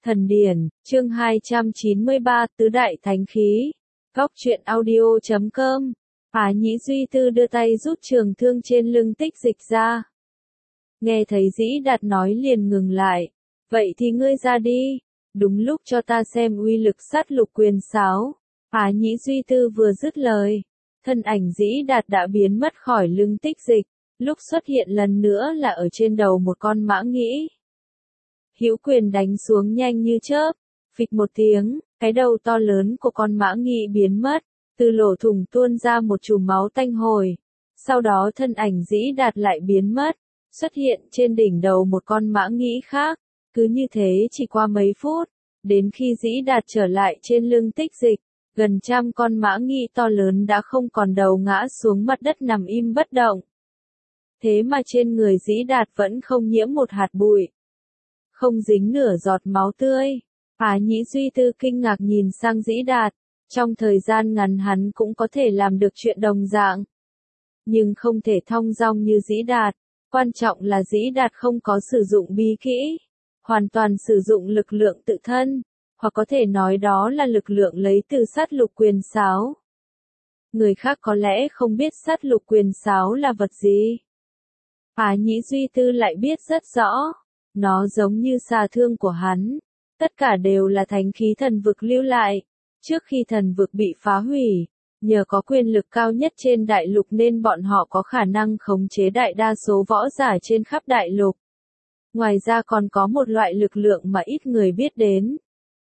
Thần điển, chương 293, tứ đại thánh khí. Góc truyện audio.com. Phá Nhĩ Duy Tư đưa tay rút trường thương trên lưng Tích Dịch ra. Nghe thấy Dĩ Đạt nói liền ngừng lại. Vậy thì ngươi ra đi. Đúng lúc cho ta xem uy lực sát lục quyền sáo. Phá Nhĩ Duy Tư vừa dứt lời. Thân ảnh Dĩ Đạt đã biến mất khỏi lưng Tích Dịch. Lúc xuất hiện lần nữa là ở trên đầu một con mã nhĩ. Hữu quyền đánh xuống nhanh như chớp, phịch một tiếng, cái đầu to lớn của con mã nhĩ biến mất, từ lỗ thủng tuôn ra một chùm máu tanh hôi. Sau đó thân ảnh Dĩ Đạt lại biến mất, xuất hiện trên đỉnh đầu một con mã nhĩ khác. Cứ như thế chỉ qua mấy phút, đến khi Dĩ Đạt trở lại trên lưng Tích Dịch, gần trăm con mã nhĩ to lớn đã không còn đầu ngã xuống mặt đất nằm im bất động. Thế mà trên người Dĩ Đạt vẫn không nhiễm một hạt bụi, không dính nửa giọt máu tươi. Phá Nhĩ Duy Tư kinh ngạc nhìn sang Dĩ Đạt, trong thời gian ngắn hắn cũng có thể làm được chuyện đồng dạng. Nhưng không thể thong dong như Dĩ Đạt, quan trọng là Dĩ Đạt không có sử dụng bí kỹ, hoàn toàn sử dụng lực lượng tự thân, hoặc có thể nói đó là lực lượng lấy từ sát lục quyền sáo. Người khác có lẽ không biết sát lục quyền sáo là vật gì. Phá Nhĩ Duy Tư lại biết rất rõ. Nó giống như xà thương của hắn. Tất cả đều là thánh khí thần vực lưu lại. Trước khi thần vực bị phá hủy, nhờ có quyền lực cao nhất trên đại lục nên bọn họ có khả năng khống chế đại đa số võ giả trên khắp đại lục. Ngoài ra còn có một loại lực lượng mà ít người biết đến.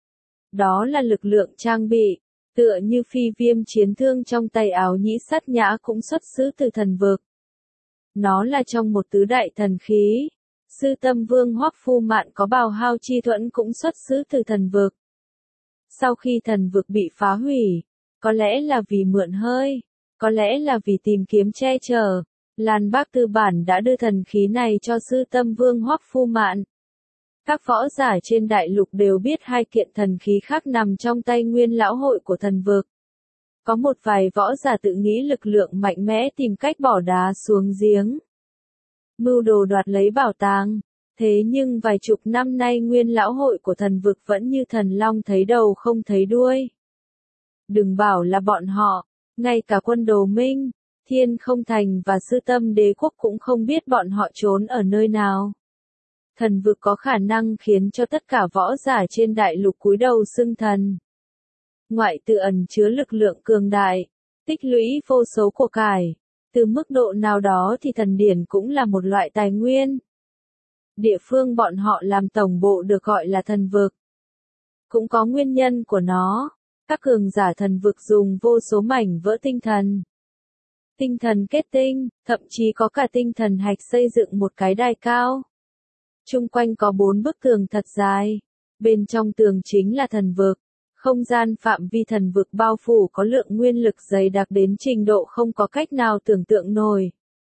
Đó là lực lượng trang bị, tựa như phi viêm chiến thương trong tay Áo Nhĩ Sát Nhã cũng xuất xứ từ thần vực. Nó là trong một tứ đại thần khí. Sư Tâm Vương Hoắc Phu Mạn có Bào Hao Chi Thuẫn cũng xuất xứ từ thần vực. Sau khi thần vực bị phá hủy, có lẽ là vì mượn hơi, có lẽ là vì tìm kiếm che chở, Lan Bác Tư Bản đã đưa thần khí này cho Sư Tâm Vương Hoắc Phu Mạn. Các võ giả trên đại lục đều biết hai kiện thần khí khác nằm trong tay Nguyên Lão Hội của thần vực. Có một vài võ giả tự nghĩ lực lượng mạnh mẽ tìm cách bỏ đá xuống giếng, mưu đồ đoạt lấy bảo tàng. Thế nhưng vài chục năm nay Nguyên Lão Hội của thần vực vẫn như thần long thấy đầu không thấy đuôi. Đừng bảo là bọn họ, ngay cả quân Đồ Minh, Thiên Không Thành và Sư Tâm Đế Quốc cũng không biết bọn họ trốn ở nơi nào. Thần vực có khả năng khiến cho tất cả võ giả trên đại lục cúi đầu xưng thần. Ngoại tự ẩn chứa lực lượng cường đại, tích lũy vô số của cải. Từ mức độ nào đó thì thần điển cũng là một loại tài nguyên. Địa phương bọn họ làm tổng bộ được gọi là thần vực. Cũng có nguyên nhân của nó. Các cường giả thần vực dùng vô số mảnh vỡ tinh thần. Tinh thần kết tinh, thậm chí có cả tinh thần hạch xây dựng một cái đài cao. Chung quanh có 4 bức tường thật dài. Bên trong tường chính là thần vực. Không gian phạm vi thần vực bao phủ có lượng nguyên lực dày đặc đến trình độ không có cách nào tưởng tượng nổi.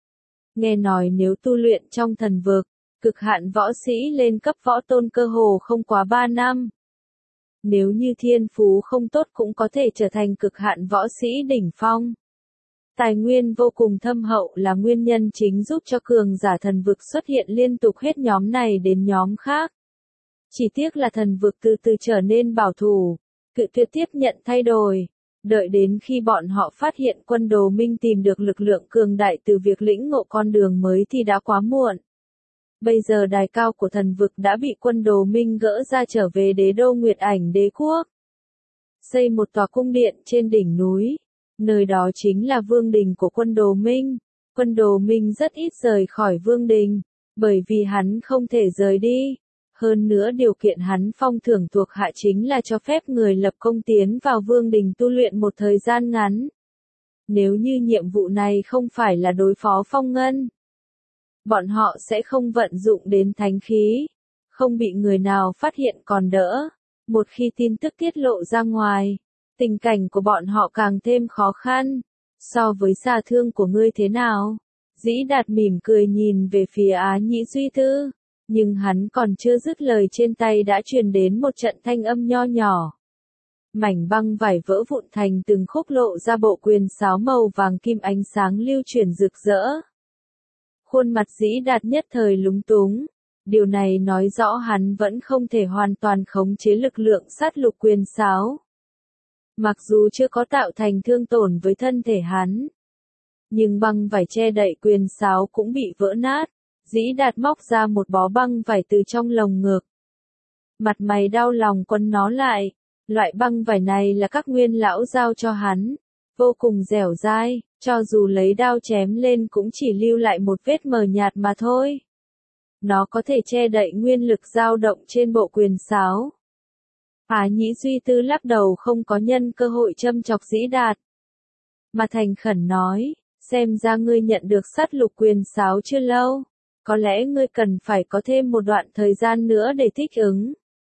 Nghe nói nếu tu luyện trong thần vực, cực hạn võ sĩ lên cấp võ tôn cơ hồ không quá 3 năm. Nếu như thiên phú không tốt cũng có thể trở thành cực hạn võ sĩ đỉnh phong. Tài nguyên vô cùng thâm hậu là nguyên nhân chính giúp cho cường giả thần vực xuất hiện liên tục hết nhóm này đến nhóm khác. Chỉ tiếc là thần vực từ từ trở nên bảo thủ, cự tuyệt tiếp nhận thay đổi. Đợi đến khi bọn họ phát hiện quân Đồ Minh tìm được lực lượng cường đại từ việc lĩnh ngộ con đường mới thì đã quá muộn. Bây giờ đài cao của thần vực đã bị quân Đồ Minh gỡ ra trở về đế đô Nguyệt Ảnh Đế Quốc. Xây một tòa cung điện trên đỉnh núi. Nơi đó chính là vương đình của quân Đồ Minh. Quân Đồ Minh rất ít rời khỏi vương đình, bởi vì hắn không thể rời đi. Hơn nữa điều kiện hắn phong thưởng thuộc hạ chính là cho phép người lập công tiến vào vương đình tu luyện một thời gian ngắn. Nếu như nhiệm vụ này không phải là đối phó Phong Ngân, bọn họ sẽ không vận dụng đến thánh khí, không bị người nào phát hiện còn đỡ. Một khi tin tức tiết lộ ra ngoài, tình cảnh của bọn họ càng thêm khó khăn. So với xà thương của ngươi thế nào? Dĩ Đạt mỉm cười nhìn về phía Á Nhĩ Duy Tư. Nhưng hắn còn chưa dứt lời trên tay đã truyền đến một trận thanh âm nho nhỏ. Mảnh băng vải vỡ vụn thành từng khúc lộ ra bộ quyền sáo màu vàng kim ánh sáng lưu chuyển rực rỡ. Khuôn mặt Dĩ Đạt nhất thời lúng túng. Điều này nói rõ hắn vẫn không thể hoàn toàn khống chế lực lượng sát lục quyền sáo. Mặc dù chưa có tạo thành thương tổn với thân thể hắn, nhưng băng vải che đậy quyền sáo cũng bị vỡ nát. Dĩ Đạt móc ra một bó băng vải từ trong lồng ngực. Mặt mày đau lòng quấn nó lại. Loại băng vải này là các nguyên lão giao cho hắn. Vô cùng dẻo dai, cho dù lấy đao chém lên cũng chỉ lưu lại một vết mờ nhạt mà thôi. Nó có thể che đậy nguyên lực dao động trên bộ quyền sáo. Phá Nhĩ Duy Tư lắc đầu không có nhân cơ hội châm chọc Dĩ Đạt. Mà thành khẩn nói, xem ra ngươi nhận được sát lục quyền sáo chưa lâu. Có lẽ ngươi cần phải có thêm một đoạn thời gian nữa để thích ứng.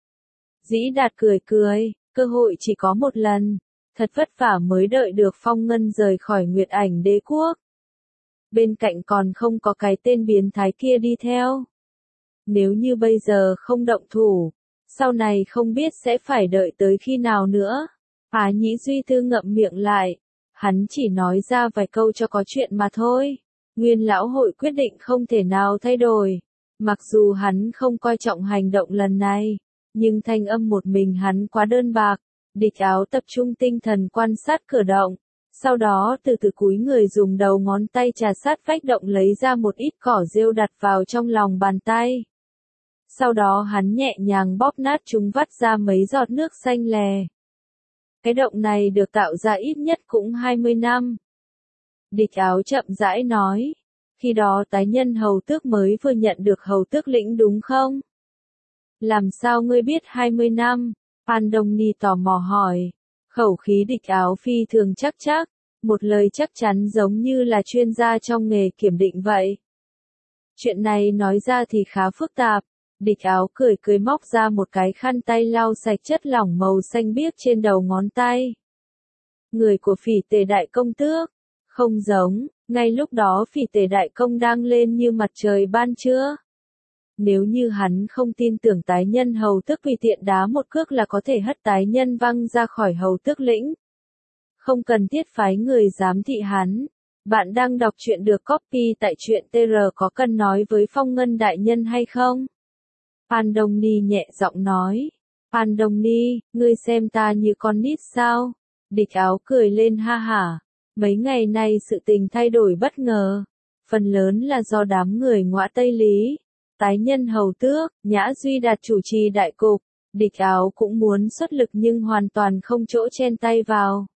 Dĩ Đạt cười cười, cơ hội chỉ có một lần. Thật vất vả mới đợi được Phong Ngân rời khỏi Nguyệt Ảnh Đế Quốc. Bên cạnh còn không có cái tên biến thái kia đi theo. Nếu như bây giờ không động thủ, sau này không biết sẽ phải đợi tới khi nào nữa. Phá Nhĩ Duy Tư ngậm miệng lại. Hắn chỉ nói ra vài câu cho có chuyện mà thôi. Nguyên lão hội quyết định không thể nào thay đổi. Mặc dù hắn không coi trọng hành động lần này, nhưng thanh âm một mình hắn quá đơn bạc. Địch Áo tập trung tinh thần quan sát cửa động. Sau đó từ từ cúi người dùng đầu ngón tay trà sát vách động lấy ra một ít cỏ rêu đặt vào trong lòng bàn tay. Sau đó hắn nhẹ nhàng bóp nát chúng vắt ra mấy giọt nước xanh lè. Cái động này được tạo ra ít nhất cũng 20 năm. Địch Áo chậm rãi nói. Khi đó tái nhân hầu tước mới vừa nhận được hầu tước lĩnh đúng không? Làm sao ngươi biết 20 năm? Phan Đông Ni tò mò hỏi. Khẩu khí Địch Áo phi thường chắc, một lời chắc chắn giống như là chuyên gia trong nghề kiểm định vậy. Chuyện này nói ra thì khá phức tạp. Địch Áo cười cười móc ra một cái khăn tay lau sạch chất lỏng màu xanh biếc trên đầu ngón tay. Người của Phỉ Tề Đại Công Tước. Không giống, ngay lúc đó Phỉ Tề Đại Công đang lên như mặt trời ban trưa. Nếu như hắn không tin tưởng tái nhân hầu tước tùy tiện đá một cước là có thể hất tái nhân văng ra khỏi hầu tước lĩnh. Không cần thiết phái người giám thị hắn. Bạn đang đọc truyện được copy tại truyện TR, có cần nói với Phong Ngân đại nhân hay không? Phan Đông Ni nhẹ giọng nói. Phan Đông Ni, ngươi xem ta như con nít sao? Địch Áo cười lên ha hả. Mấy ngày nay sự tình thay đổi bất ngờ. Phần lớn là do đám người ngõa Tây Lý. Tái nhân hầu tước, Nhã Duy Đạt chủ trì đại cục. Địch Áo cũng muốn xuất lực nhưng hoàn toàn không chỗ chen tay vào.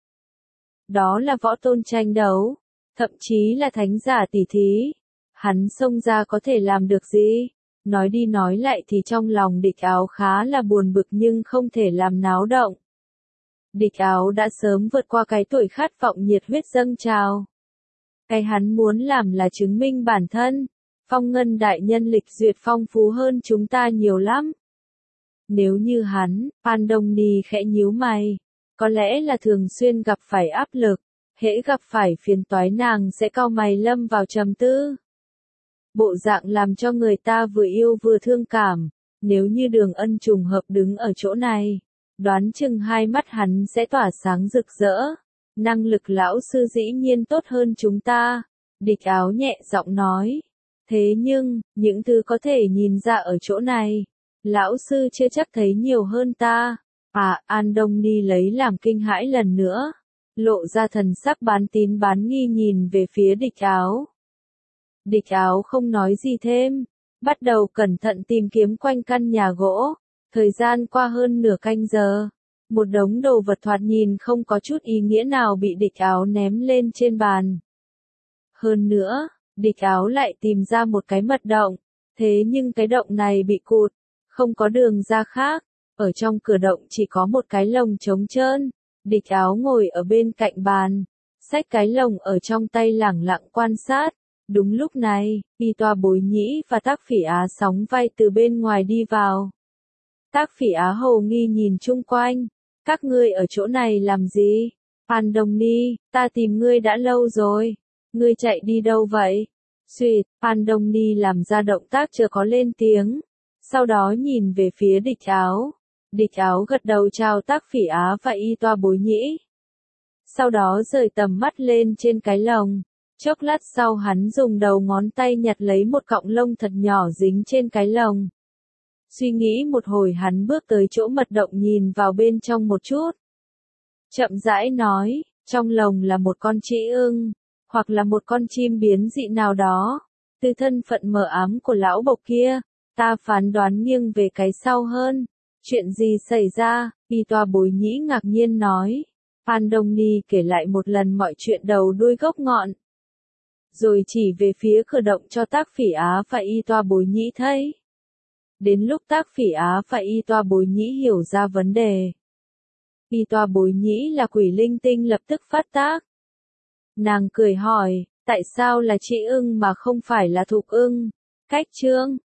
Đó là võ tôn tranh đấu. Thậm chí là thánh giả tỉ thí. Hắn xông ra có thể làm được gì? Nói đi nói lại thì trong lòng Địch Áo khá là buồn bực nhưng không thể làm náo động. Địch Áo đã sớm vượt qua cái tuổi khát vọng nhiệt huyết dâng trào. Cái hắn muốn làm là chứng minh bản thân. Phong Ngân đại nhân lịch duyệt phong phú hơn chúng ta nhiều lắm. Nếu như hắn, Phan Đông Ni khẽ nhíu mày. Có lẽ là thường xuyên gặp phải áp lực. Hễ gặp phải phiền toái nàng sẽ cau mày lâm vào trầm tư. Bộ dạng làm cho người ta vừa yêu vừa thương cảm. Nếu như Đường Ân trùng hợp đứng ở chỗ này, đoán chừng hai mắt hắn sẽ tỏa sáng rực rỡ. Năng lực lão sư dĩ nhiên tốt hơn chúng ta. Địch Áo nhẹ giọng nói. Thế nhưng, những thứ có thể nhìn ra ở chỗ này, lão sư chưa chắc thấy nhiều hơn ta. An Đông Ni lấy làm kinh hãi lần nữa. Lộ ra thần sắc bán tín bán nghi nhìn về phía Địch Áo. Địch Áo không nói gì thêm. Bắt đầu cẩn thận tìm kiếm quanh căn nhà gỗ. Thời gian qua hơn nửa canh giờ. Một đống đồ vật thoạt nhìn không có chút ý nghĩa nào bị Địch Áo ném lên trên bàn. Hơn nữa, Địch Áo lại tìm ra một cái mật động. Thế nhưng cái động này bị cụt. Không có đường ra khác. Ở trong cửa động chỉ có một cái lồng trống trơn. Địch Áo ngồi ở bên cạnh bàn. Xách cái lồng ở trong tay lẳng lặng quan sát. Đúng lúc này, Y Toa Bối Nhĩ và Tác Phỉ Á sóng vai từ bên ngoài đi vào. Tác Phỉ Á hồ nghi nhìn chung quanh. Các ngươi ở chỗ này làm gì? Phan Đông Ni, ta tìm ngươi đã lâu rồi. Ngươi chạy đi đâu vậy? Xuyệt, Phan Đông Ni làm ra động tác chưa có lên tiếng. Sau đó nhìn về phía Địch Áo. Địch Áo gật đầu chào Tác Phỉ Á và Y Toa Bối Nhĩ. Sau đó rời tầm mắt lên trên cái lồng. Chốc lát sau hắn dùng đầu ngón tay nhặt lấy một cọng lông thật nhỏ dính trên cái lồng. Suy nghĩ một hồi hắn bước tới chỗ mật động nhìn vào bên trong một chút. Chậm rãi nói, trong lồng là một con trĩ ưng, hoặc là một con chim biến dị nào đó. Từ thân phận mờ ám của lão bộc kia, ta phán đoán nghiêng về cái sau hơn. Chuyện gì xảy ra? Y Toa Bối Nhĩ ngạc nhiên nói. An Đông Ni kể lại một lần mọi chuyện đầu đuôi gốc ngọn. Rồi chỉ về phía cửa động cho Tác Phỉ Á và Y Toa Bối Nhĩ thấy. Đến lúc Tác Phỉ Á và Y Toa Bối Nhĩ hiểu ra vấn đề. Y Toa Bối Nhĩ là quỷ linh tinh lập tức phát tác. Nàng cười hỏi, tại sao là trĩ ưng mà không phải là thục ưng? Cách chương